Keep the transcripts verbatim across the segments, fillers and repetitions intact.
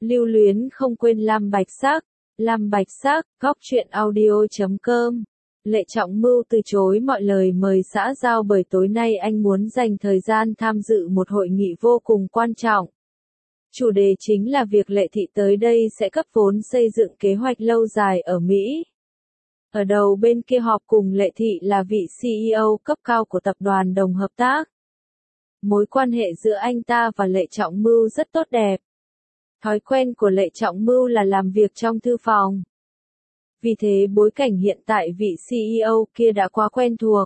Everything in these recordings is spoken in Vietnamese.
Lưu luyến không quên Lam Bạch Sắc, Lam Bạch Sắc, góc truyện audio chấm com. Lệ Trọng Mưu từ chối mọi lời mời xã giao bởi tối nay anh muốn dành thời gian tham dự một hội nghị vô cùng quan trọng. Chủ đề chính là việc Lệ Thị tới đây sẽ cấp vốn xây dựng kế hoạch lâu dài ở Mỹ. Ở đầu bên kia họp cùng Lệ Thị là vị xê e ô cấp cao của tập đoàn Đồng Hợp Tác. Mối quan hệ giữa anh ta và Lệ Trọng Mưu rất tốt đẹp. Thói quen của Lệ Trọng Mưu là làm việc trong thư phòng. Vì thế bối cảnh hiện tại vị xê e ô kia đã quá quen thuộc.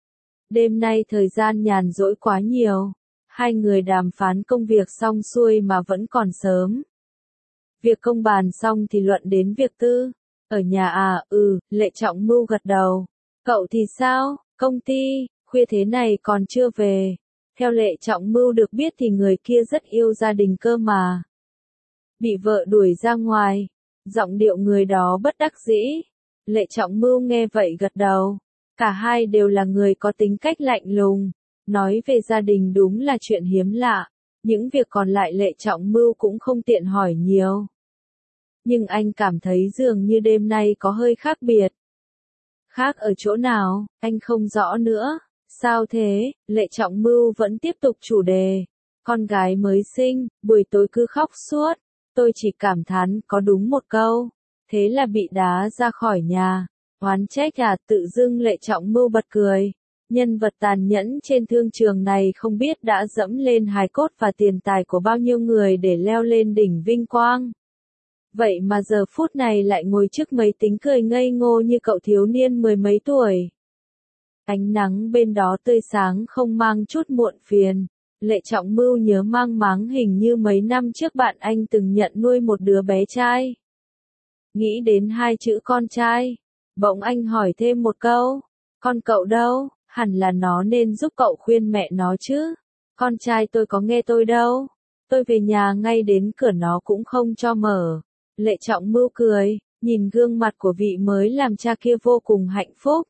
Đêm nay thời gian nhàn rỗi quá nhiều. Hai người đàm phán công việc xong xuôi mà vẫn còn sớm. Việc công bàn xong thì luận đến việc tư. Ở nhà à, ừ, Lệ Trọng Mưu gật đầu. Cậu thì sao, công ty, khuya thế này còn chưa về. Theo Lệ Trọng Mưu được biết thì người kia rất yêu gia đình cơ mà. Bị vợ đuổi ra ngoài. Giọng điệu người đó bất đắc dĩ. Lệ Trọng Mưu nghe vậy gật đầu. Cả hai đều là người có tính cách lạnh lùng. Nói về gia đình đúng là chuyện hiếm lạ. Những việc còn lại Lệ Trọng Mưu cũng không tiện hỏi nhiều. Nhưng anh cảm thấy dường như đêm nay có hơi khác biệt. Khác ở chỗ nào, anh không rõ nữa. Sao thế? Lệ Trọng Mưu vẫn tiếp tục chủ đề. Con gái mới sinh, buổi tối cứ khóc suốt. Tôi chỉ cảm thán có đúng một câu. Thế là bị đá ra khỏi nhà. Oán trách à, tự dưng Lệ Trọng Mưu bật cười. Nhân vật tàn nhẫn trên thương trường này không biết đã dẫm lên hài cốt và tiền tài của bao nhiêu người để leo lên đỉnh vinh quang. Vậy mà giờ phút này lại ngồi trước máy tính cười ngây ngô như cậu thiếu niên mười mấy tuổi. Ánh nắng bên đó tươi sáng không mang chút muộn phiền. Lệ Trọng Mưu nhớ mang máng hình như mấy năm trước bạn anh từng nhận nuôi một đứa bé trai. Nghĩ đến hai chữ con trai. Bỗng anh hỏi thêm một câu. Con cậu đâu? Hẳn là nó nên giúp cậu khuyên mẹ nó chứ. Con trai tôi có nghe tôi đâu. Tôi về nhà ngay đến cửa nó cũng không cho mở. Lệ Trọng Mưu cười, nhìn gương mặt của vị mới làm cha kia vô cùng hạnh phúc.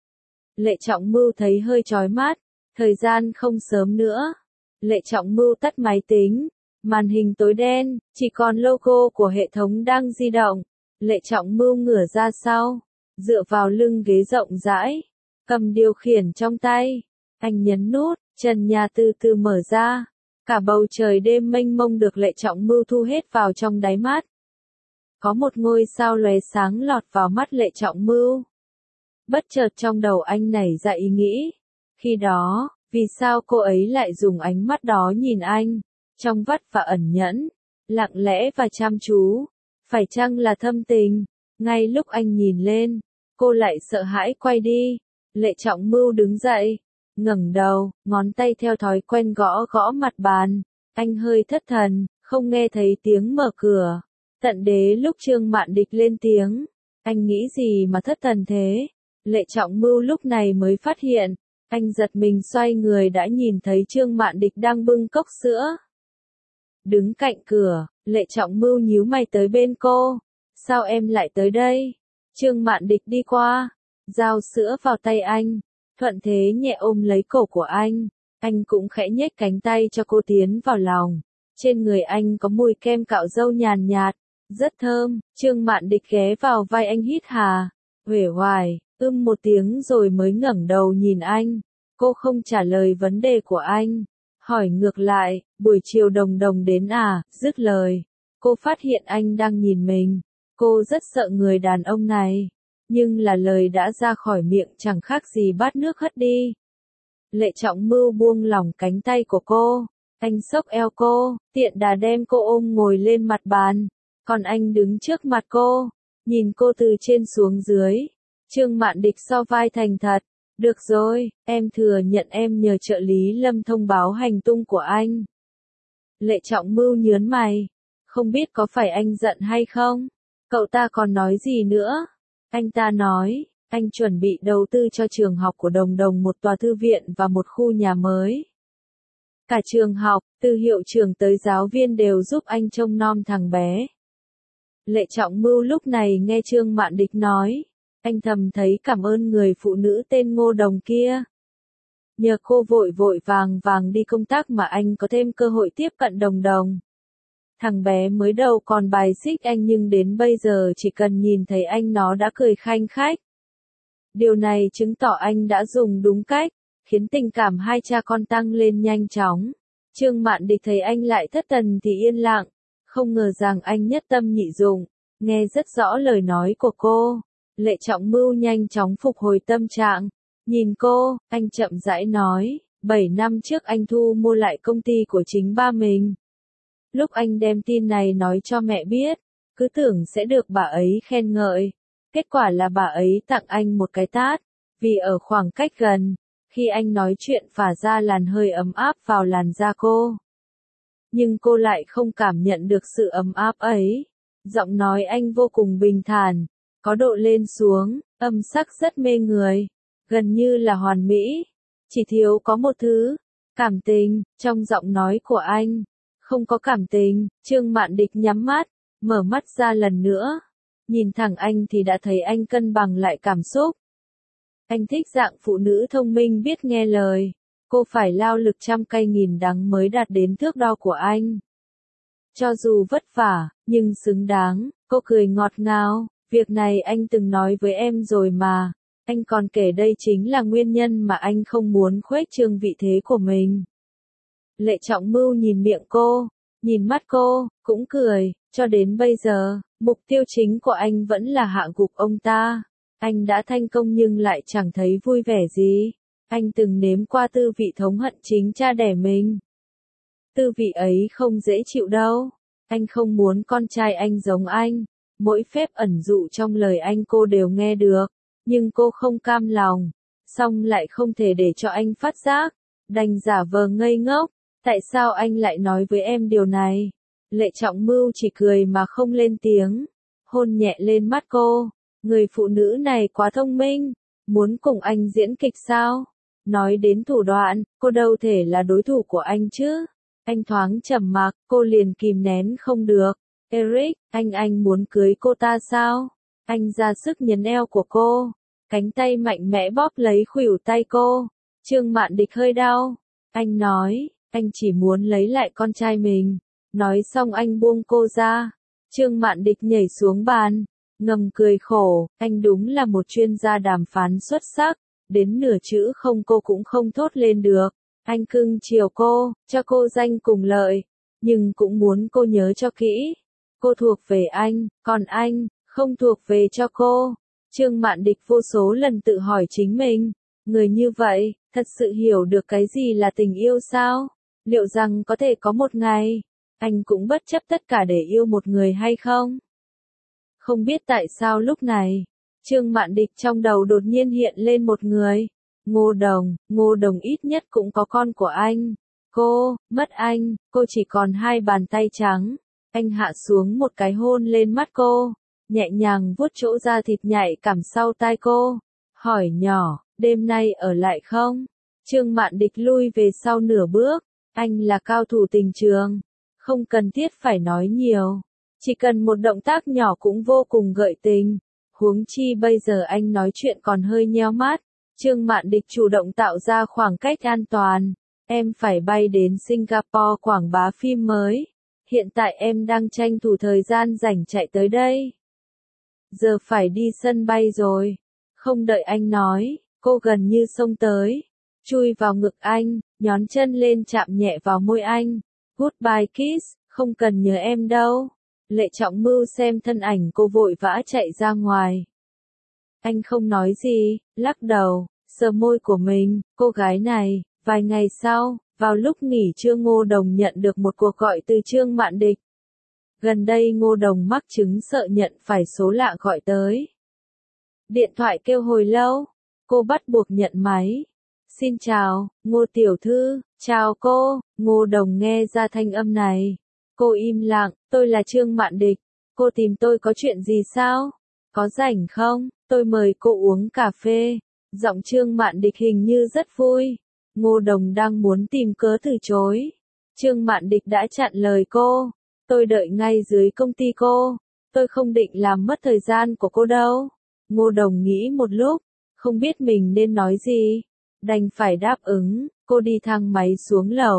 Lệ Trọng Mưu thấy hơi chói mắt. Thời gian không sớm nữa. Lệ Trọng Mưu tắt máy tính. Màn hình tối đen, chỉ còn logo của hệ thống đang di động. Lệ Trọng Mưu ngửa ra sau. Dựa vào lưng ghế rộng rãi. Cầm điều khiển trong tay. Anh nhấn nút, trần nhà từ từ mở ra. Cả bầu trời đêm mênh mông được Lệ Trọng Mưu thu hết vào trong đáy mắt. Có một ngôi sao lóe sáng lọt vào mắt Lệ Trọng Mưu. Bất chợt trong đầu anh nảy ra ý nghĩ. Khi đó, vì sao cô ấy lại dùng ánh mắt đó nhìn anh? Trong vắt và ẩn nhẫn. Lặng lẽ và chăm chú. Phải chăng là thâm tình? Ngay lúc anh nhìn lên, cô lại sợ hãi quay đi. Lệ Trọng Mưu đứng dậy, ngẩng đầu, ngón tay theo thói quen gõ gõ mặt bàn. Anh hơi thất thần, không nghe thấy tiếng mở cửa. Tận đế lúc Trương Mạn Địch lên tiếng. Anh nghĩ gì mà thất thần thế? Lệ Trọng Mưu lúc này mới phát hiện. Anh giật mình xoay người đã nhìn thấy Trương Mạn Địch đang bưng cốc sữa. Đứng cạnh cửa, Lệ Trọng Mưu nhíu mày tới bên cô. Sao em lại tới đây? Trương Mạn Địch đi qua. Giao sữa vào tay anh. Thuận thế nhẹ ôm lấy cổ của anh. Anh cũng khẽ nhếch cánh tay cho cô tiến vào lòng. Trên người anh có mùi kem cạo râu nhàn nhạt. Rất thơm. Trương Mạn Địch ghé vào vai anh hít hà. Uể oải, ưm một tiếng rồi mới ngẩng đầu nhìn anh. Cô không trả lời vấn đề của anh. Hỏi ngược lại, buổi chiều Đồng Đồng đến à? Dứt lời. Cô phát hiện anh đang nhìn mình. Cô rất sợ người đàn ông này. Nhưng là lời đã ra khỏi miệng chẳng khác gì bát nước hất đi. Lệ Trọng Mưu buông lỏng cánh tay của cô. Anh xốc eo cô, tiện đà đem cô ôm ngồi lên mặt bàn. Còn anh đứng trước mặt cô, nhìn cô từ trên xuống dưới. Trương Mạn Địch so vai thành thật. Được rồi, em thừa nhận em nhờ trợ lý Lâm thông báo hành tung của anh. Lệ Trọng Mưu nhớn mày. Không biết có phải anh giận hay không? Cậu ta còn nói gì nữa? Anh ta nói, anh chuẩn bị đầu tư cho trường học của Đồng Đồng một tòa thư viện và một khu nhà mới. Cả trường học, từ hiệu trưởng tới giáo viên đều giúp anh trông nom thằng bé. Lệ Trọng Mưu lúc này nghe Trương Mạn Địch nói. Anh thầm thấy cảm ơn người phụ nữ tên Ngô Đồng kia. Nhờ cô vội vội vàng vàng đi công tác mà anh có thêm cơ hội tiếp cận Đồng Đồng. Thằng bé mới đầu còn bài xích anh nhưng đến bây giờ chỉ cần nhìn thấy anh nó đã cười khanh khách. Điều này chứng tỏ anh đã dùng đúng cách, khiến tình cảm hai cha con tăng lên nhanh chóng. Trương Mạn Địch thấy anh lại thất thần thì yên lặng, không ngờ rằng anh nhất tâm nhị dụng, nghe rất rõ lời nói của cô. Lệ Trọng Mưu nhanh chóng phục hồi tâm trạng, nhìn cô, anh chậm rãi nói, bảy năm trước anh thu mua lại công ty của chính ba mình. Lúc anh đem tin này nói cho mẹ biết, cứ tưởng sẽ được bà ấy khen ngợi. Kết quả là bà ấy tặng anh một cái tát, vì ở khoảng cách gần, khi anh nói chuyện phả ra làn hơi ấm áp vào làn da cô. Nhưng cô lại không cảm nhận được sự ấm áp ấy. Giọng nói anh vô cùng bình thản, có độ lên xuống, âm sắc rất mê người, gần như là hoàn mỹ. Chỉ thiếu có một thứ, cảm tình, trong giọng nói của anh. Không có cảm tình, Trương Mạn Địch nhắm mắt, mở mắt ra lần nữa. Nhìn thẳng anh thì đã thấy anh cân bằng lại cảm xúc. Anh thích dạng phụ nữ thông minh biết nghe lời. Cô phải lao lực trăm cây nghìn đắng mới đạt đến thước đo của anh. Cho dù vất vả, nhưng xứng đáng, cô cười ngọt ngào. Việc này anh từng nói với em rồi mà. Anh còn kể đây chính là nguyên nhân mà anh không muốn khuếch trương vị thế của mình. Lệ Trọng Mưu nhìn miệng cô, nhìn mắt cô, cũng cười. Cho đến bây giờ, mục tiêu chính của anh vẫn là hạ gục ông ta. Anh đã thành công nhưng lại chẳng thấy vui vẻ gì. Anh từng nếm qua tư vị thống hận chính cha đẻ mình. Tư vị ấy không dễ chịu đâu. Anh không muốn con trai anh giống anh. Mỗi phép ẩn dụ trong lời anh cô đều nghe được. Nhưng cô không cam lòng. Xong lại không thể để cho anh phát giác. Đành giả vờ ngây ngốc. Tại sao anh lại nói với em điều này? Lệ Trọng Mưu chỉ cười mà không lên tiếng. Hôn nhẹ lên mắt cô. Người phụ nữ này quá thông minh. Muốn cùng anh diễn kịch sao? Nói đến thủ đoạn, cô đâu thể là đối thủ của anh chứ? Anh thoáng trầm mặc, cô liền kìm nén không được. Eric, anh anh muốn cưới cô ta sao? Anh ra sức nhấn eo của cô. Cánh tay mạnh mẽ bóp lấy khuỷu tay cô. Trương Mạn Địch hơi đau. Anh nói, anh chỉ muốn lấy lại con trai mình. Nói xong anh buông cô ra. Trương Mạn Địch nhảy xuống bàn. Ngầm cười khổ, anh đúng là một chuyên gia đàm phán xuất sắc. Đến nửa chữ không cô cũng không thốt lên được. Anh cưng chiều cô, cho cô danh cùng lợi. Nhưng cũng muốn cô nhớ cho kỹ. Cô thuộc về anh, còn anh, không thuộc về cho cô. Trương Mạn Địch vô số lần tự hỏi chính mình. Người như vậy, thật sự hiểu được cái gì là tình yêu sao? Liệu rằng có thể có một ngày, anh cũng bất chấp tất cả để yêu một người hay không? Không biết tại sao lúc này, Trương Mạn Địch trong đầu đột nhiên hiện lên một người. Ngô Đồng, Ngô Đồng ít nhất cũng có con của anh. Cô, mất anh, cô chỉ còn hai bàn tay trắng. Anh hạ xuống một cái hôn lên mắt cô, nhẹ nhàng vuốt chỗ da thịt nhạy cảm sau tai cô. Hỏi nhỏ, đêm nay ở lại không? Trương Mạn Địch lui về sau nửa bước. Anh là cao thủ tình trường. Không cần thiết phải nói nhiều. Chỉ cần một động tác nhỏ cũng vô cùng gợi tình. Huống chi bây giờ anh nói chuyện còn hơi nheo mắt. Trương Mạn Địch chủ động tạo ra khoảng cách an toàn. Em phải bay đến Singapore quảng bá phim mới. Hiện tại em đang tranh thủ thời gian rảnh chạy tới đây. Giờ phải đi sân bay rồi. Không đợi anh nói, cô gần như xông tới. Chui vào ngực anh, nhón chân lên chạm nhẹ vào môi anh. Goodbye kiss, không cần nhớ em đâu. Lệ Trọng Mưu xem thân ảnh cô vội vã chạy ra ngoài. Anh không nói gì, lắc đầu, sờ môi của mình. Cô gái này, vài ngày sau, vào lúc nghỉ trưa Ngô Đồng nhận được một cuộc gọi từ Trương Mạn Địch. Gần đây Ngô Đồng mắc chứng sợ nhận phải số lạ gọi tới. Điện thoại kêu hồi lâu, cô bắt buộc nhận máy. Xin chào, Ngô tiểu thư, chào cô. Ngô Đồng nghe ra thanh âm này. Cô im lặng, tôi là Trương Mạn Địch. Cô tìm tôi có chuyện gì sao? Có rảnh không? Tôi mời cô uống cà phê. Giọng Trương Mạn Địch hình như rất vui. Ngô Đồng đang muốn tìm cớ từ chối. Trương Mạn Địch đã chặn lời cô. Tôi đợi ngay dưới công ty cô. Tôi không định làm mất thời gian của cô đâu. Ngô Đồng nghĩ một lúc, không biết mình nên nói gì. Đành phải đáp ứng. Cô đi thang máy xuống lầu.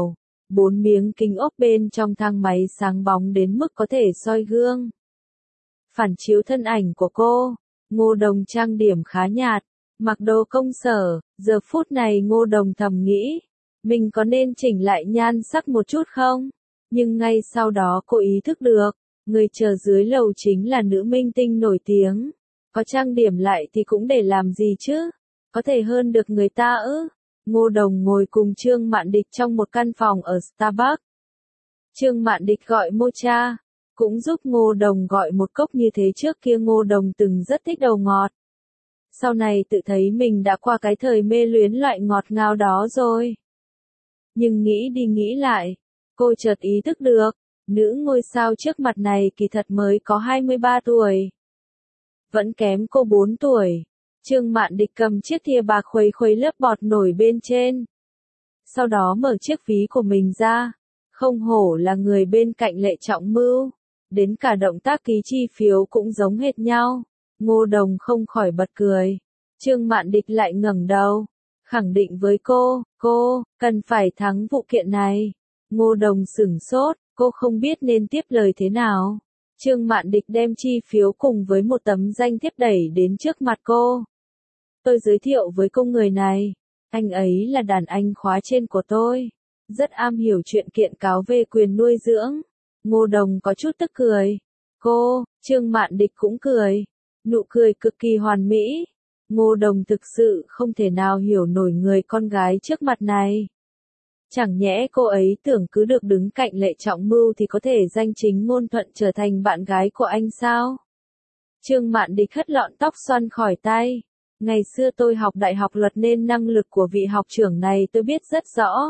Bốn miếng kính ốp bên trong thang máy sáng bóng đến mức có thể soi gương. Phản chiếu thân ảnh của cô. Ngô Đồng trang điểm khá nhạt, mặc đồ công sở, giờ phút này Ngô Đồng thầm nghĩ, mình có nên chỉnh lại nhan sắc một chút không? Nhưng ngay sau đó cô ý thức được, người chờ dưới lầu chính là nữ minh tinh nổi tiếng. Có trang điểm lại thì cũng để làm gì chứ? Có thể hơn được người ta ư? Ngô Đồng ngồi cùng Trương Mạn Địch trong một căn phòng ở Starbucks. Trương Mạn Địch gọi mocha, cũng giúp Ngô Đồng gọi một cốc như thế. Trước kia Ngô Đồng từng rất thích đồ ngọt. Sau này tự thấy mình đã qua cái thời mê luyến loại ngọt ngào đó rồi. Nhưng nghĩ đi nghĩ lại, cô chợt ý thức được, nữ ngôi sao trước mặt này kỳ thật mới có hai mươi ba tuổi. Vẫn kém cô bốn tuổi. Trương Mạn Địch cầm chiếc thìa bạc khuấy khuấy lớp bọt nổi bên trên. Sau đó mở chiếc ví của mình ra. Không hổ là người bên cạnh Lệ Trọng Mưu. Đến cả động tác ký chi phiếu cũng giống hệt nhau. Ngô Đồng không khỏi bật cười. Trương Mạn Địch lại ngẩng đầu, khẳng định với cô, cô, cần phải thắng vụ kiện này. Ngô Đồng sửng sốt, cô không biết nên tiếp lời thế nào. Trương Mạn Địch đem chi phiếu cùng với một tấm danh thiếp đẩy đến trước mặt cô. Tôi giới thiệu với cô người này, anh ấy là đàn anh khóa trên của tôi, rất am hiểu chuyện kiện cáo về quyền nuôi dưỡng. Ngô Đồng có chút tức cười. Cô, Trương Mạn Địch cũng cười. Nụ cười cực kỳ hoàn mỹ. Ngô Đồng thực sự không thể nào hiểu nổi người con gái trước mặt này. Chẳng nhẽ cô ấy tưởng cứ được đứng cạnh Lệ Trọng Mưu thì có thể danh chính ngôn thuận trở thành bạn gái của anh sao? Trương Mạn Địch hất lọn tóc xoăn khỏi tay. Ngày xưa tôi học đại học luật nên năng lực của vị học trưởng này tôi biết rất rõ.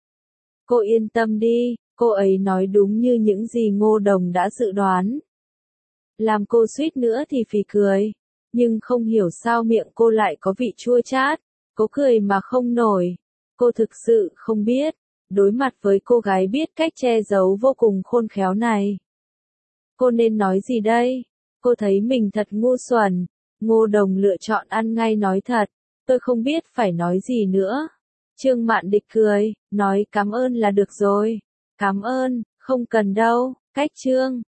Cô yên tâm đi, cô ấy nói đúng như những gì Ngô Đồng đã dự đoán. Làm cô suýt nữa thì phì cười. Nhưng không hiểu sao miệng cô lại có vị chua chát. Cô cười mà không nổi. Cô thực sự không biết. Đối mặt với cô gái biết cách che giấu vô cùng khôn khéo này, cô nên nói gì đây? Cô thấy mình thật ngu xuẩn. Ngô Đồng lựa chọn ăn ngay nói thật. Tôi không biết phải nói gì nữa. Trương Mạn Địch cười, nói cảm ơn là được rồi. Cảm ơn, không cần đâu. Cách Trương